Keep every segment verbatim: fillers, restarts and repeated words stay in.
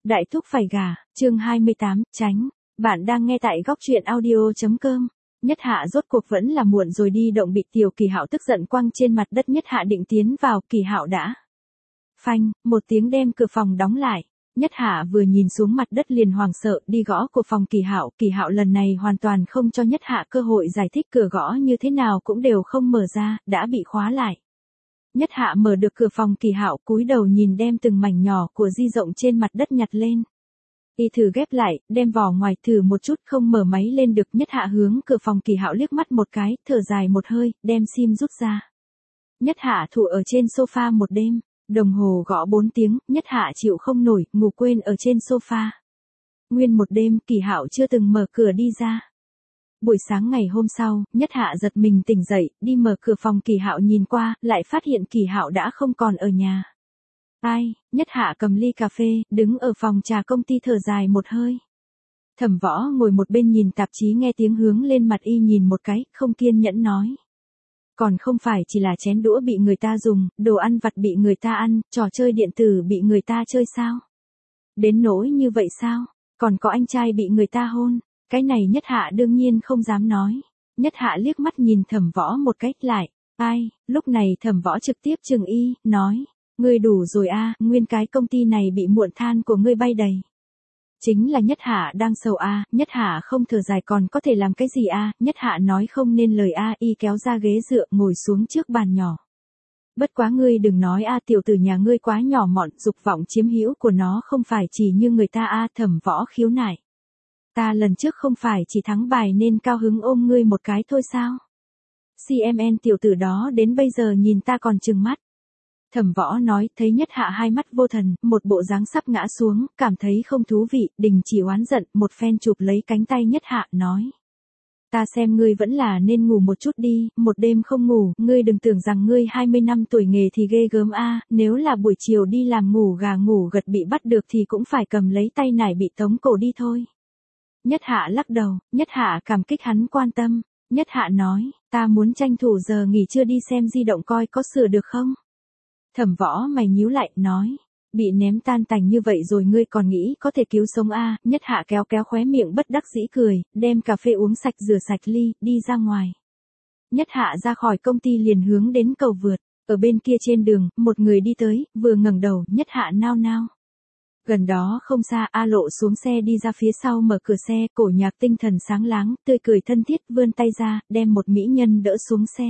Đại thúc phải gả, chương hai mươi tám, tránh. Bạn đang nghe tại góc truyện audio.com. Nhất Hạ rốt cuộc vẫn là muộn rồi đi động bị Tiểu Kỳ Hạo tức giận quăng trên mặt đất. Nhất Hạ định tiến vào, Kỳ Hạo đã. Phanh, một tiếng đem cửa phòng đóng lại. Nhất Hạ vừa nhìn xuống mặt đất liền hoảng sợ đi gõ của phòng Kỳ Hạo. Kỳ Hạo lần này hoàn toàn không cho Nhất Hạ cơ hội giải thích, cửa gõ như thế nào cũng đều không mở ra, đã bị khóa lại. Nhất Hạ mở được cửa phòng Kỳ Hạo, cúi đầu nhìn đem từng mảnh nhỏ của di rộng trên mặt đất nhặt lên. Y thử ghép lại, đem vỏ ngoài thử một chút không mở máy lên được. Nhất Hạ hướng cửa phòng Kỳ Hạo liếc mắt một cái, thở dài một hơi, đem sim rút ra. Nhất Hạ thủ ở trên sofa một đêm, đồng hồ gõ bốn tiếng, Nhất Hạ chịu không nổi, ngủ quên ở trên sofa. Nguyên một đêm, Kỳ Hạo chưa từng mở cửa đi ra. Buổi sáng ngày hôm sau, Nhất Hạ giật mình tỉnh dậy, đi mở cửa phòng Kỳ Hạo nhìn qua, lại phát hiện Kỳ Hạo đã không còn ở nhà. Ai, Nhất Hạ cầm ly cà phê, đứng ở phòng trà công ty thở dài một hơi. Thẩm Võ ngồi một bên nhìn tạp chí nghe tiếng hướng lên mặt y nhìn một cái, không kiên nhẫn nói. Còn không phải chỉ là chén đũa bị người ta dùng, đồ ăn vặt bị người ta ăn, trò chơi điện tử bị người ta chơi sao? Đến nỗi như vậy sao? Còn có anh trai bị người ta hôn. Cái này Nhất Hạ đương nhiên không dám nói. Nhất Hạ liếc mắt nhìn Thẩm Võ một cách lại. Ai, lúc này Thẩm Võ trực tiếp chừng y, nói. Ngươi đủ rồi a, nguyên cái công ty này bị muộn than của ngươi bay đầy. Chính là Nhất Hạ đang sầu a, Nhất Hạ không thở dài còn có thể làm cái gì a, Nhất Hạ nói không nên lời a, y kéo ra ghế dựa ngồi xuống trước bàn nhỏ. Bất quá ngươi đừng nói a, tiểu tử nhà ngươi quá nhỏ mọn, dục vọng chiếm hữu của nó không phải chỉ như người ta a, Thẩm Võ khiếu nại. Ta lần trước không phải chỉ thắng bài nên cao hứng ôm ngươi một cái thôi sao? xê em en tiểu tử đó đến bây giờ nhìn ta còn trừng mắt. Thẩm Võ nói, thấy Nhất Hạ hai mắt vô thần, một bộ dáng sắp ngã xuống, cảm thấy không thú vị, đình chỉ oán giận, một phen chụp lấy cánh tay Nhất Hạ, nói. Ta xem ngươi vẫn là nên ngủ một chút đi, một đêm không ngủ, ngươi đừng tưởng rằng ngươi hai mươi năm tuổi nghề thì ghê gớm a, nếu là buổi chiều đi làm ngủ gà ngủ gật bị bắt được thì cũng phải cầm lấy tay nải bị tống cổ đi thôi. Nhất Hạ lắc đầu, Nhất Hạ cảm kích hắn quan tâm. Nhất Hạ nói, ta muốn tranh thủ giờ nghỉ trưa đi xem di động coi có sửa được không? Thẩm Võ mày nhíu lại, nói, bị ném tan tành như vậy rồi ngươi còn nghĩ có thể cứu sống a? À? Nhất Hạ kéo kéo khóe miệng bất đắc dĩ cười, đem cà phê uống sạch rửa sạch ly, đi ra ngoài. Nhất Hạ ra khỏi công ty liền hướng đến cầu vượt, ở bên kia trên đường, một người đi tới, vừa ngẩng đầu, Nhất Hạ nao nao. Gần đó không xa, A Lộ xuống xe đi ra phía sau mở cửa xe, Cổ Nhạc tinh thần sáng láng, tươi cười thân thiết vươn tay ra, đem một mỹ nhân đỡ xuống xe.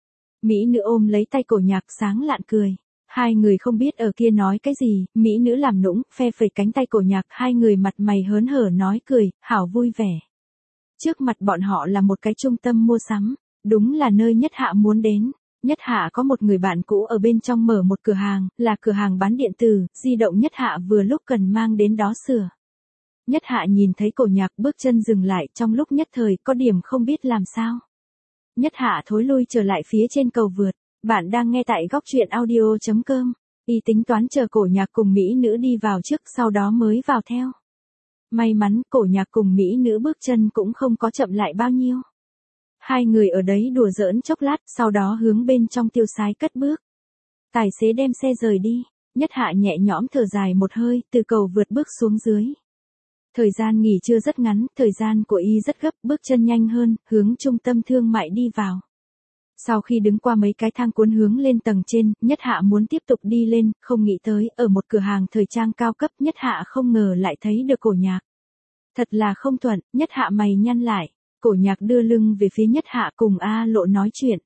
Mỹ nữ ôm lấy tay Cổ Nhạc sáng lạn cười. Hai người không biết ở kia nói cái gì, mỹ nữ làm nũng, phe phẩy cánh tay Cổ Nhạc, hai người mặt mày hớn hở nói cười, hảo vui vẻ. Trước mặt bọn họ là một cái trung tâm mua sắm, đúng là nơi Nhất Hạ muốn đến. Nhất Hạ có một người bạn cũ ở bên trong mở một cửa hàng, là cửa hàng bán điện tử, di động Nhất Hạ vừa lúc cần mang đến đó sửa. Nhất Hạ nhìn thấy Cổ Nhạc bước chân dừng lại, trong lúc nhất thời có điểm không biết làm sao. Nhất Hạ thối lui trở lại phía trên cầu vượt. Bạn đang nghe tại góc truyện audio.com. Y tính toán chờ Cổ Nhạc cùng mỹ nữ đi vào trước, sau đó mới vào theo. May mắn Cổ Nhạc cùng mỹ nữ bước chân cũng không có chậm lại bao nhiêu. Hai người ở đấy đùa giỡn chốc lát, sau đó hướng bên trong tiêu sái cất bước. Tài xế đem xe rời đi, Nhất Hạ nhẹ nhõm thở dài một hơi, từ cầu vượt bước xuống dưới. Thời gian nghỉ trưa rất ngắn, thời gian của y rất gấp, bước chân nhanh hơn, hướng trung tâm thương mại đi vào. Sau khi đứng qua mấy cái thang cuốn hướng lên tầng trên, Nhất Hạ muốn tiếp tục đi lên, không nghĩ tới, ở một cửa hàng thời trang cao cấp Nhất Hạ không ngờ lại thấy được Cổ Nhạc. Thật là không thuận, Nhất Hạ mày nhăn lại, Cổ Nhạc đưa lưng về phía Nhất Hạ cùng A Lộ nói chuyện.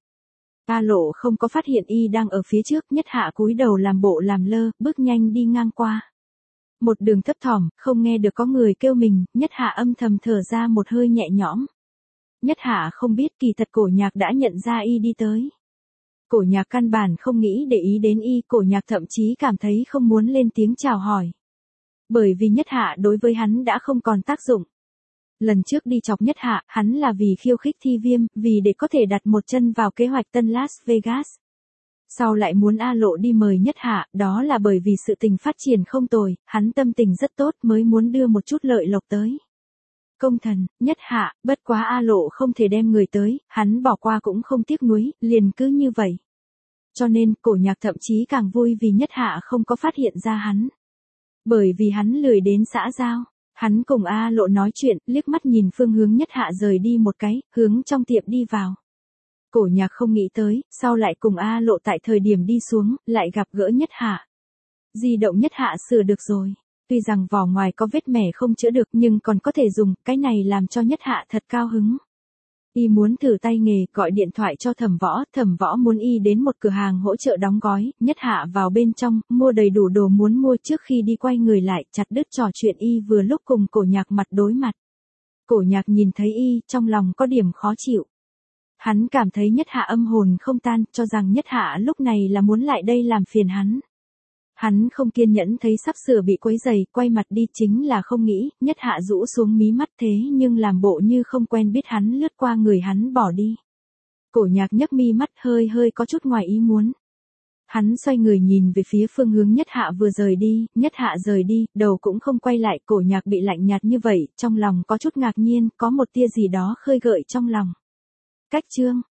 A Lộ không có phát hiện y đang ở phía trước, Nhất Hạ cúi đầu làm bộ làm lơ, bước nhanh đi ngang qua. Một đường thấp thỏm, không nghe được có người kêu mình, Nhất Hạ âm thầm thở ra một hơi nhẹ nhõm. Nhất Hạ không biết kỳ thật Cổ Nhạc đã nhận ra y đi tới. Cổ Nhạc căn bản không nghĩ để ý đến y, Cổ Nhạc thậm chí cảm thấy không muốn lên tiếng chào hỏi. Bởi vì Nhất Hạ đối với hắn đã không còn tác dụng. Lần trước đi chọc Nhất Hạ, hắn là vì khiêu khích Thi Viêm, vì để có thể đặt một chân vào kế hoạch tân Las Vegas. Sau lại muốn A Lộ đi mời Nhất Hạ, đó là bởi vì sự tình phát triển không tồi, hắn tâm tình rất tốt mới muốn đưa một chút lợi lộc tới. Công thần, Nhất Hạ, bất quá A Lộ không thể đem người tới, hắn bỏ qua cũng không tiếc nuối, liền cứ như vậy. Cho nên, Cổ Nhạc thậm chí càng vui vì Nhất Hạ không có phát hiện ra hắn. Bởi vì hắn lười đến xã giao. Hắn cùng A Lộ nói chuyện, liếc mắt nhìn phương hướng Nhất Hạ rời đi một cái, hướng trong tiệm đi vào. Cổ Nhạc không nghĩ tới, sau lại cùng A Lộ tại thời điểm đi xuống, lại gặp gỡ Nhất Hạ. Di động Nhất Hạ sửa được rồi. Tuy rằng vỏ ngoài có vết mẻ không chữa được nhưng còn có thể dùng, cái này làm cho Nhất Hạ thật cao hứng. Y muốn thử tay nghề, gọi điện thoại cho Thẩm Võ, Thẩm Võ muốn Y đến một cửa hàng hỗ trợ đóng gói, Nhất Hạ vào bên trong, mua đầy đủ đồ muốn mua trước khi đi quay người lại, chặt đứt trò chuyện Y vừa lúc cùng Cổ Nhạc mặt đối mặt. Cổ Nhạc nhìn thấy Y, trong lòng có điểm khó chịu. Hắn cảm thấy Nhất Hạ âm hồn không tan, cho rằng Nhất Hạ lúc này là muốn lại đây làm phiền hắn. Hắn không kiên nhẫn thấy sắp sửa bị quấy giày, quay mặt đi chính là không nghĩ, Nhất Hạ rũ xuống mí mắt thế nhưng làm bộ như không quen biết hắn lướt qua người hắn bỏ đi. Cổ Nhạc nhấc mi mắt hơi hơi có chút ngoài ý muốn. Hắn xoay người nhìn về phía phương hướng Nhất Hạ vừa rời đi, Nhất Hạ rời đi, đầu cũng không quay lại, Cổ Nhạc bị lạnh nhạt như vậy, trong lòng có chút ngạc nhiên, có một tia gì đó khơi gợi trong lòng. Cách chương